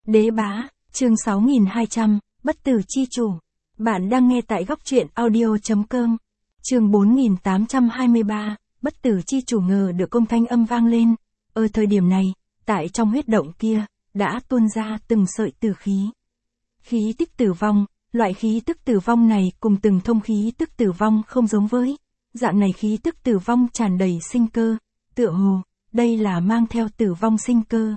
Đế bá, chương 6200, bất tử chi chủ. Bạn đang nghe tại góc truyện audio.com. Chương 4823, bất tử chi chủ ngờ được công thanh âm vang lên. Ở thời điểm này, tại trong huyết động kia, đã tuôn ra từng sợi tử khí. Khí tức tử vong, loại khí tức tử vong này cùng từng thông khí tức tử vong không giống với. Dạng này khí tức tử vong tràn đầy sinh cơ, tựa hồ, đây là mang theo tử vong sinh cơ.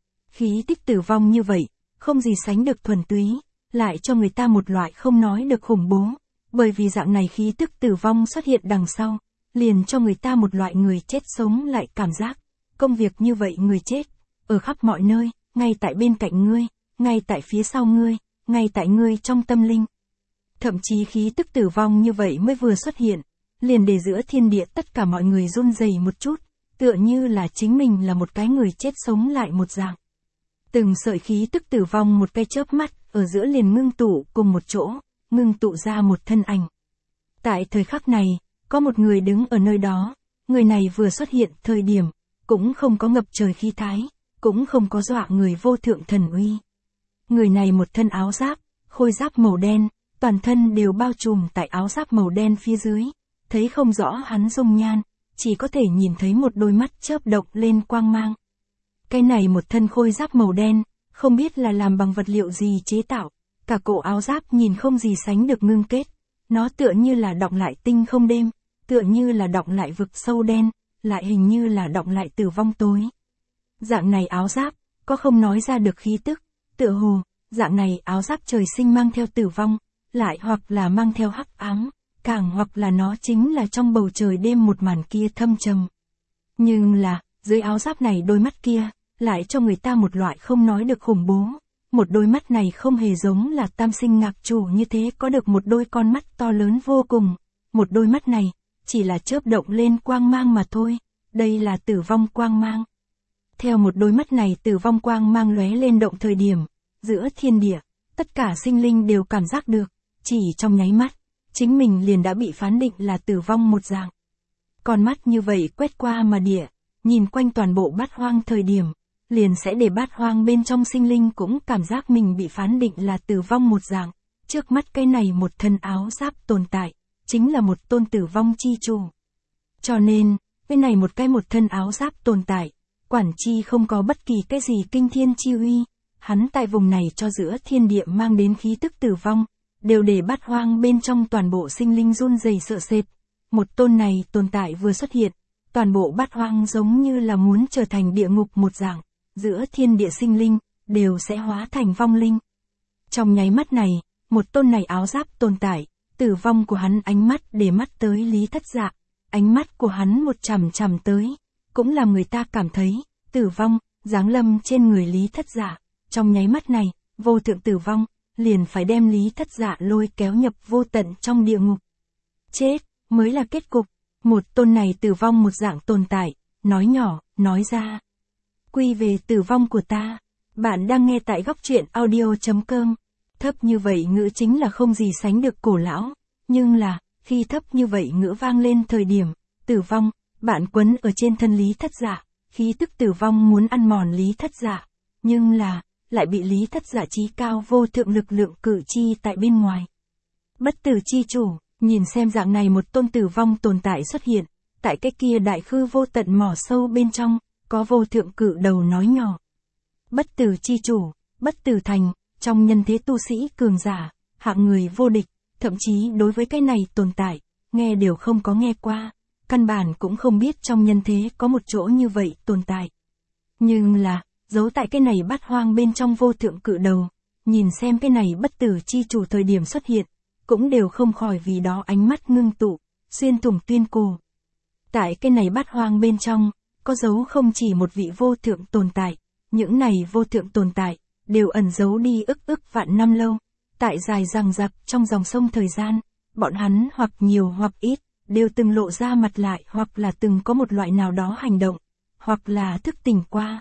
Khí tức tử vong như vậy, không gì sánh được thuần túy, lại cho người ta một loại không nói được khủng bố, bởi vì dạng này khí tức tử vong xuất hiện đằng sau, liền cho người ta một loại người chết sống lại cảm giác. Công việc như vậy người chết, ở khắp mọi nơi, ngay tại bên cạnh ngươi, ngay tại phía sau ngươi, ngay tại ngươi trong tâm linh. Thậm chí khí tức tử vong như vậy mới vừa xuất hiện, liền để giữa thiên địa tất cả mọi người run rẩy một chút, tựa như là chính mình là một cái người chết sống lại một dạng. Từng sợi khí tức tử vong một cái chớp mắt, ở giữa liền ngưng tụ cùng một chỗ, ngưng tụ ra một thân ảnh. Tại thời khắc này, có một người đứng ở nơi đó, người này vừa xuất hiện thời điểm, cũng không có ngập trời khí thái, cũng không có dọa người vô thượng thần uy. Người này một thân áo giáp, khôi giáp màu đen, toàn thân đều bao trùm tại áo giáp màu đen phía dưới, thấy không rõ hắn dung nhan, chỉ có thể nhìn thấy một đôi mắt chớp động lên quang mang. Cái này một thân khôi giáp màu đen, không biết là làm bằng vật liệu gì chế tạo, cả cổ áo giáp nhìn không gì sánh được ngưng kết, nó tựa như là đọng lại tinh không đêm, tựa như là đọng lại vực sâu đen, lại hình như là đọng lại tử vong tối. Dạng này áo giáp, có không nói ra được khí tức, tựa hồ, dạng này áo giáp trời sinh mang theo tử vong, lại hoặc là mang theo hắc ám, càng hoặc là nó chính là trong bầu trời đêm một màn kia thâm trầm. Nhưng là, dưới áo giáp này đôi mắt kia, lại cho người ta một loại không nói được khủng bố. Một đôi mắt này không hề giống là tam sinh ngạc chủ như thế có được một đôi con mắt to lớn vô cùng. Một đôi mắt này, chỉ là chớp động lên quang mang mà thôi. Đây là tử vong quang mang. Theo một đôi mắt này tử vong quang mang lóe lên động thời điểm, giữa thiên địa, tất cả sinh linh đều cảm giác được, chỉ trong nháy mắt, chính mình liền đã bị phán định là tử vong một dạng. Con mắt như vậy quét qua mà địa, nhìn quanh toàn bộ bát hoang thời điểm, liền sẽ để bát hoang bên trong sinh linh cũng cảm giác mình bị phán định là tử vong một dạng. Trước mắt cái này một thân áo giáp tồn tại, chính là một tôn tử vong chi chủ. Cho nên, cái này một thân áo giáp tồn tại, quản chi không có bất kỳ cái gì kinh thiên chi uy, hắn tại vùng này cho giữa thiên địa mang đến khí tức tử vong, đều để bát hoang bên trong toàn bộ sinh linh run rẩy sợ sệt. Một tôn này tồn tại vừa xuất hiện, toàn bộ bát hoang giống như là muốn trở thành địa ngục một dạng, giữa thiên địa sinh linh, đều sẽ hóa thành vong linh. Trong nháy mắt này, một tôn này áo giáp tồn tại, tử vong của hắn ánh mắt để mắt tới Lý Thất Dạ, ánh mắt của hắn một chằm chằm tới, cũng làm người ta cảm thấy, tử vong, giáng lâm trên người Lý Thất Dạ. Trong nháy mắt này, vô thượng tử vong, liền phải đem Lý Thất Dạ lôi kéo nhập vô tận trong địa ngục. Chết, mới là kết cục. Một tôn này tử vong một dạng tồn tại, nói nhỏ, nói ra. Quy về tử vong của ta. Bạn đang nghe tại góc truyện audio.com. Thấp như vậy ngữ chính là không gì sánh được cổ lão. Nhưng là, khi thấp như vậy ngữ vang lên thời điểm, tử vong, bạn quấn ở trên thân Lý Thất Dạ, khí tức tử vong muốn ăn mòn Lý Thất Dạ. Nhưng là, lại bị Lý Thất Dạ chí cao vô thượng lực lượng cử chi tại bên ngoài. Bất tử chi chủ. Nhìn xem dạng này một tôn tử vong tồn tại xuất hiện, tại cái kia đại khư vô tận mỏ sâu bên trong, có vô thượng cự đầu nói nhỏ. Bất tử chi chủ, bất tử thành, trong nhân thế tu sĩ cường giả, hạng người vô địch, thậm chí đối với cái này tồn tại, nghe đều không có nghe qua, căn bản cũng không biết trong nhân thế có một chỗ như vậy tồn tại. Nhưng là, giấu tại cái này bát hoang bên trong vô thượng cự đầu, nhìn xem cái này bất tử chi chủ thời điểm xuất hiện, cũng đều không khỏi vì đó ánh mắt ngưng tụ, xuyên thủng tuyên cổ. Tại cái này bát hoang bên trong, có dấu không chỉ một vị vô thượng tồn tại, những này vô thượng tồn tại, đều ẩn giấu đi ức vạn năm lâu, tại dài dằng dặc trong dòng sông thời gian, bọn hắn hoặc nhiều hoặc ít, đều từng lộ ra mặt lại hoặc là từng có một loại nào đó hành động, hoặc là thức tỉnh qua.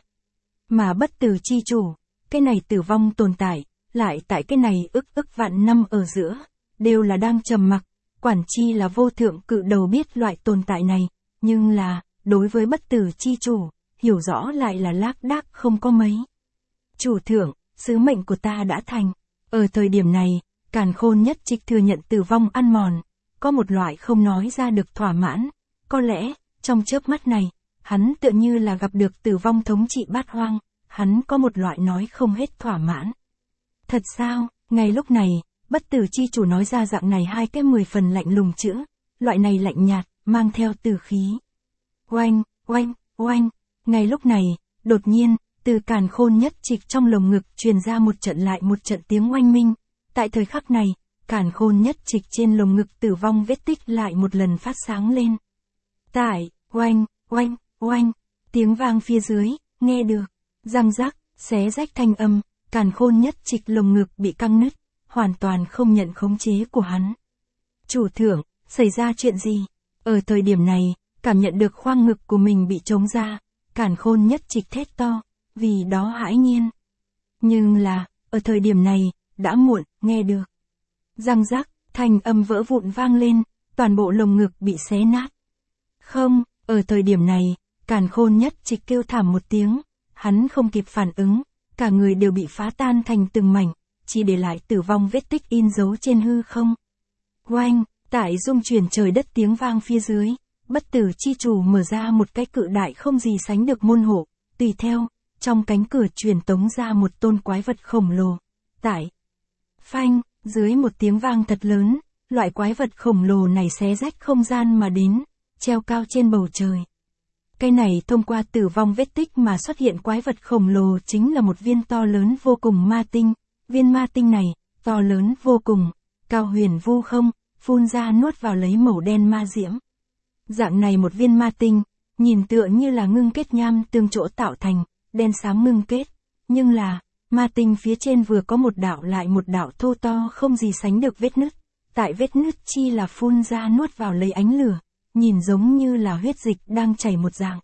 Mà bất tử chi chủ, cái này tử vong tồn tại, lại tại cái này ức vạn năm ở giữa, đều là đang trầm mặc, quản chi là vô thượng cự đầu biết loại tồn tại này, nhưng là, đối với bất tử chi chủ, hiểu rõ lại là lác đác không có mấy. Chủ thượng, sứ mệnh của ta đã thành. Ở thời điểm này, Càn Khôn Nhất Trịch thừa nhận tử vong ăn mòn, có một loại không nói ra được thỏa mãn, có lẽ, trong chớp mắt này, hắn tựa như là gặp được tử vong thống trị bát hoang, hắn có một loại nói không hết thỏa mãn. Thật sao, ngay lúc này, Bất Tử Chi Chủ nói ra dạng này hai cái 10 phần lạnh lùng chữ, loại này lạnh nhạt, mang theo tử khí. Oanh, oanh, oanh, ngay lúc này, đột nhiên, từ Càn Khôn Nhất Trịch trong lồng ngực truyền ra một trận lại một trận tiếng oanh minh. Tại thời khắc này, Càn Khôn Nhất Trịch trên lồng ngực tử vong vết tích lại một lần phát sáng lên. Tại, oanh, oanh, oanh, tiếng vang phía dưới, nghe được, răng rắc, xé rách thanh âm, Càn Khôn Nhất Trịch lồng ngực bị căng nứt, hoàn toàn không nhận khống chế của hắn. Chủ thượng, xảy ra chuyện gì? Ở thời điểm này, cảm nhận được khoang ngực của mình bị trống ra, Càn Khôn Nhất Trịch thét to, vì đó hãi nhiên. Nhưng là, ở thời điểm này, đã muộn, nghe được. Răng rắc, thanh âm vỡ vụn vang lên, toàn bộ lồng ngực bị xé nát. Không, ở thời điểm này, Càn Khôn Nhất Trịch kêu thảm một tiếng, hắn không kịp phản ứng, cả người đều bị phá tan thành từng mảnh, chỉ để lại tử vong vết tích in dấu trên hư không. Oanh, tại rung chuyển trời đất tiếng vang phía dưới, Bất Tử Chi Chủ mở ra một cái cự đại không gì sánh được môn hộ, tùy theo, trong cánh cửa truyền tống ra một tôn quái vật khổng lồ. Tại phanh, dưới một tiếng vang thật lớn, loại quái vật khổng lồ này xé rách không gian mà đến, treo cao trên bầu trời. Cái này thông qua tử vong vết tích mà xuất hiện quái vật khổng lồ chính là một viên to lớn vô cùng ma tinh. Viên ma tinh này, to lớn vô cùng, cao huyền vu không, phun ra nuốt vào lấy màu đen ma diễm. Dạng này một viên ma tinh, nhìn tựa như là ngưng kết nham tương chỗ tạo thành, đen xám ngưng kết, nhưng là, ma tinh phía trên vừa có một đạo lại một đạo thô to không gì sánh được vết nứt, tại vết nứt chi là phun ra nuốt vào lấy ánh lửa, nhìn giống như là huyết dịch đang chảy một dạng.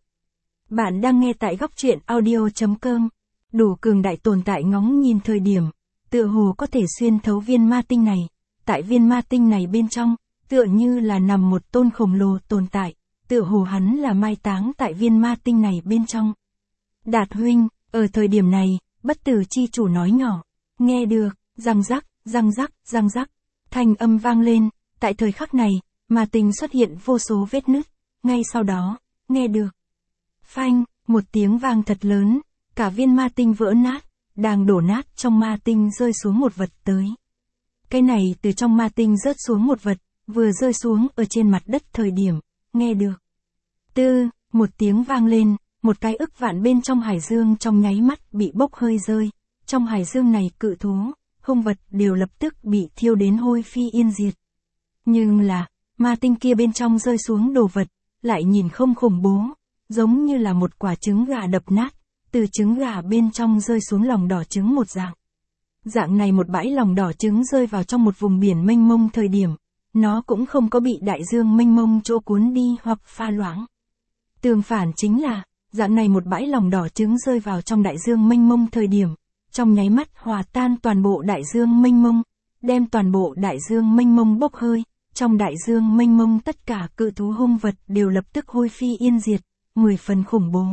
Bạn đang nghe tại góc truyện audio.com, đủ cường đại tồn tại ngóng nhìn thời điểm, tựa hồ có thể xuyên thấu viên ma tinh này, tại viên ma tinh này bên trong, tựa như là nằm một tôn khổng lồ tồn tại, tựa hồ hắn là mai táng tại viên ma tinh này bên trong. Đạt huynh, ở thời điểm này, Bất Tử Chi Chủ nói nhỏ, nghe được, răng rắc, răng rắc, răng rắc, thanh âm vang lên, tại thời khắc này, ma tinh xuất hiện vô số vết nứt, ngay sau đó, nghe được. Phanh, một tiếng vang thật lớn, cả viên ma tinh vỡ nát, đang đổ nát trong ma tinh rơi xuống một vật tới. Cái này từ trong ma tinh rớt xuống một vật, vừa rơi xuống ở trên mặt đất thời điểm, nghe được. Tư, một tiếng vang lên, một cái ức vạn bên trong hải dương trong nháy mắt bị bốc hơi rơi, trong hải dương này cự thú, hung vật đều lập tức bị thiêu đến hôi phi yên diệt. Nhưng là, ma tinh kia bên trong rơi xuống đồ vật, lại nhìn không khủng bố, giống như là một quả trứng gà đập nát, từ trứng gà bên trong rơi xuống lòng đỏ trứng một dạng. Dạng này một bãi lòng đỏ trứng rơi vào trong một vùng biển mênh mông thời điểm, nó cũng không có bị đại dương mênh mông chỗ cuốn đi hoặc pha loãng. Tương phản chính là, dạng này một bãi lòng đỏ trứng rơi vào trong đại dương mênh mông thời điểm, trong nháy mắt hòa tan toàn bộ đại dương mênh mông, đem toàn bộ đại dương mênh mông bốc hơi, trong đại dương mênh mông tất cả cự thú hung vật đều lập tức hôi phi yên diệt, 10 phần khủng bố.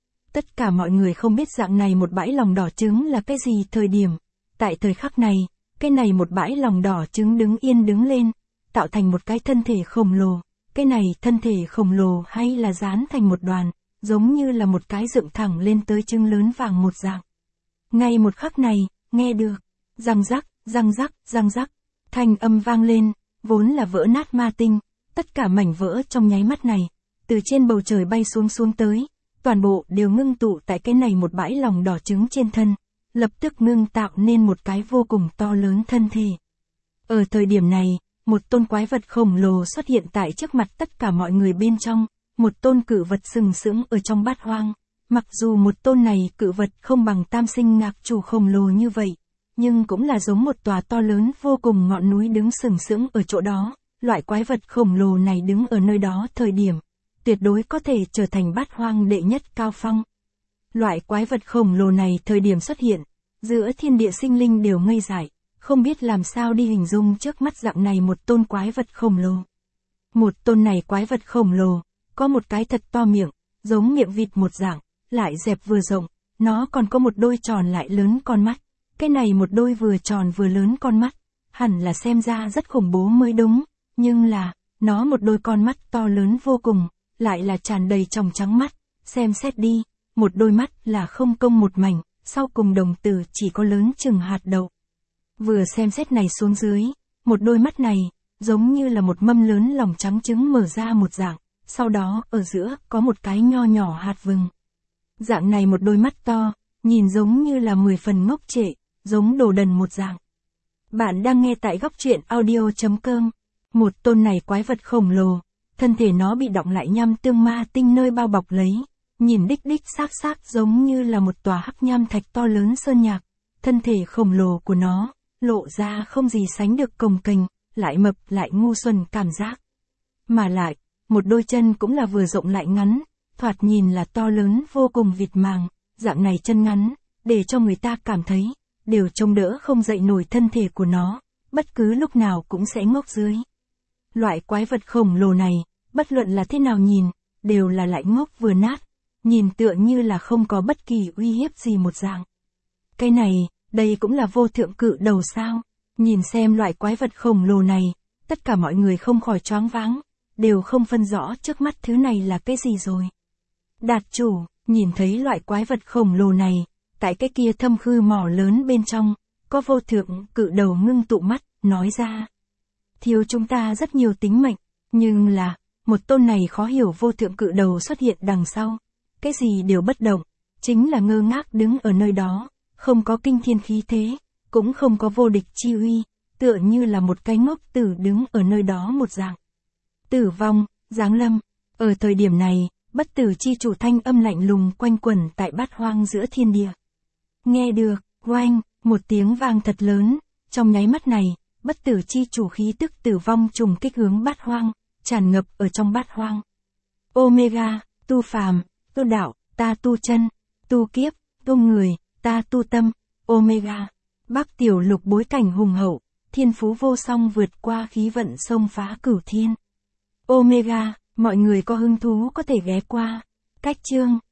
Tất cả mọi người không biết dạng này một bãi lòng đỏ trứng là cái gì thời điểm, tại thời khắc này, cái này một bãi lòng đỏ trứng đứng yên đứng lên, tạo thành một cái thân thể khổng lồ, cái này thân thể khổng lồ hay là dán thành một đoàn, giống như là một cái dựng thẳng lên tới trứng lớn vàng một dạng. Ngay một khắc này, nghe được, răng rắc, răng rắc, răng rắc, thanh âm vang lên, vốn là vỡ nát ma tinh, tất cả mảnh vỡ trong nháy mắt này, từ trên bầu trời bay xuống tới, toàn bộ đều ngưng tụ tại cái này một bãi lòng đỏ trứng trên thân, lập tức ngưng tạo nên một cái vô cùng to lớn thân thể. Ở thời điểm này, một tôn quái vật khổng lồ xuất hiện tại trước mặt tất cả mọi người bên trong, một tôn cự vật sừng sững ở trong bát hoang. Mặc dù một tôn này cự vật không bằng Tam Sinh Ngạc Chủ khổng lồ như vậy, nhưng cũng là giống một tòa to lớn vô cùng ngọn núi đứng sừng sững ở chỗ đó, loại quái vật khổng lồ này đứng ở nơi đó thời điểm, tuyệt đối có thể trở thành bát hoang đệ nhất cao phong. Loại quái vật khổng lồ này thời điểm xuất hiện, giữa thiên địa sinh linh đều ngây dại, không biết làm sao đi hình dung trước mắt dạng này một tôn quái vật khổng lồ. Một tôn này quái vật khổng lồ, có một cái thật to miệng, giống miệng vịt một dạng, lại dẹp vừa rộng, nó còn có một đôi tròn lại lớn con mắt, Cái này một đôi vừa tròn vừa lớn con mắt, hẳn là xem ra rất khủng bố mới đúng, nhưng là, nó một đôi con mắt to lớn vô cùng, lại là tràn đầy tròng trắng mắt, xem xét đi, một đôi mắt là không công một mảnh, sau cùng đồng tử chỉ có lớn chừng hạt đậu. Vừa xem xét này xuống dưới, một đôi mắt này, giống như là một mâm lớn lòng trắng trứng mở ra một dạng, sau đó ở giữa có một cái nho nhỏ hạt vừng. Dạng này một đôi mắt to, nhìn giống như là 10 phần ngốc trệ, giống đồ đần một dạng. Bạn đang nghe tại góc truyện audio.com. Một tôn này quái vật khổng lồ, thân thể nó bị đọng lại nham tương ma tinh nơi bao bọc lấy, nhìn đích đích xác giống như là một tòa hắc nham thạch to lớn sơn nhạc. Thân thể khổng lồ của nó, lộ ra không gì sánh được cồng kềnh, lại mập lại ngu xuẩn cảm giác. Mà lại, một đôi chân cũng là vừa rộng lại ngắn, thoạt nhìn là to lớn vô cùng vịt màng, dạng này chân ngắn, để cho người ta cảm thấy, đều trông đỡ không dậy nổi thân thể của nó, bất cứ lúc nào cũng sẽ ngốc dưới. Loại quái vật khổng lồ này, bất luận là thế nào nhìn, đều là lại ngốc vừa nát, nhìn tựa như là không có bất kỳ uy hiếp gì một dạng. Cái này, đây cũng là vô thượng cự đầu sao? Nhìn xem loại quái vật khổng lồ này, tất cả mọi người không khỏi choáng váng, đều không phân rõ trước mắt thứ này là cái gì rồi. Đạt chủ, nhìn thấy loại quái vật khổng lồ này, tại cái kia thâm khư mỏ lớn bên trong, có vô thượng cự đầu ngưng tụ mắt, nói ra. Thiếu chúng ta rất nhiều tính mệnh, nhưng là, một tôn này khó hiểu vô thượng cự đầu xuất hiện đằng sau. Cái gì đều bất động, chính là ngơ ngác đứng ở nơi đó, không có kinh thiên khí thế, cũng không có vô địch chi uy, tựa như là một cái ngốc tử đứng ở nơi đó một dạng. Tử vong, giáng lâm, ở thời điểm này, bất tử chi chủ thanh âm lạnh lùng quanh quẩn tại bát hoang giữa thiên địa. Nghe được, oanh, một tiếng vang thật lớn, trong nháy mắt này, bất tử chi chủ khí tức tử vong trùng kích hướng bát hoang, tràn ngập ở trong bát hoang. Omega, tu phàm, tu đạo, ta tu chân, tu kiếp, tu người, ta tu tâm, Omega. Bắc tiểu lục bối cảnh hùng hậu, thiên phú vô song vượt qua khí vận xông phá cửu thiên. Omega, mọi người có hứng thú có thể ghé qua. Cách chương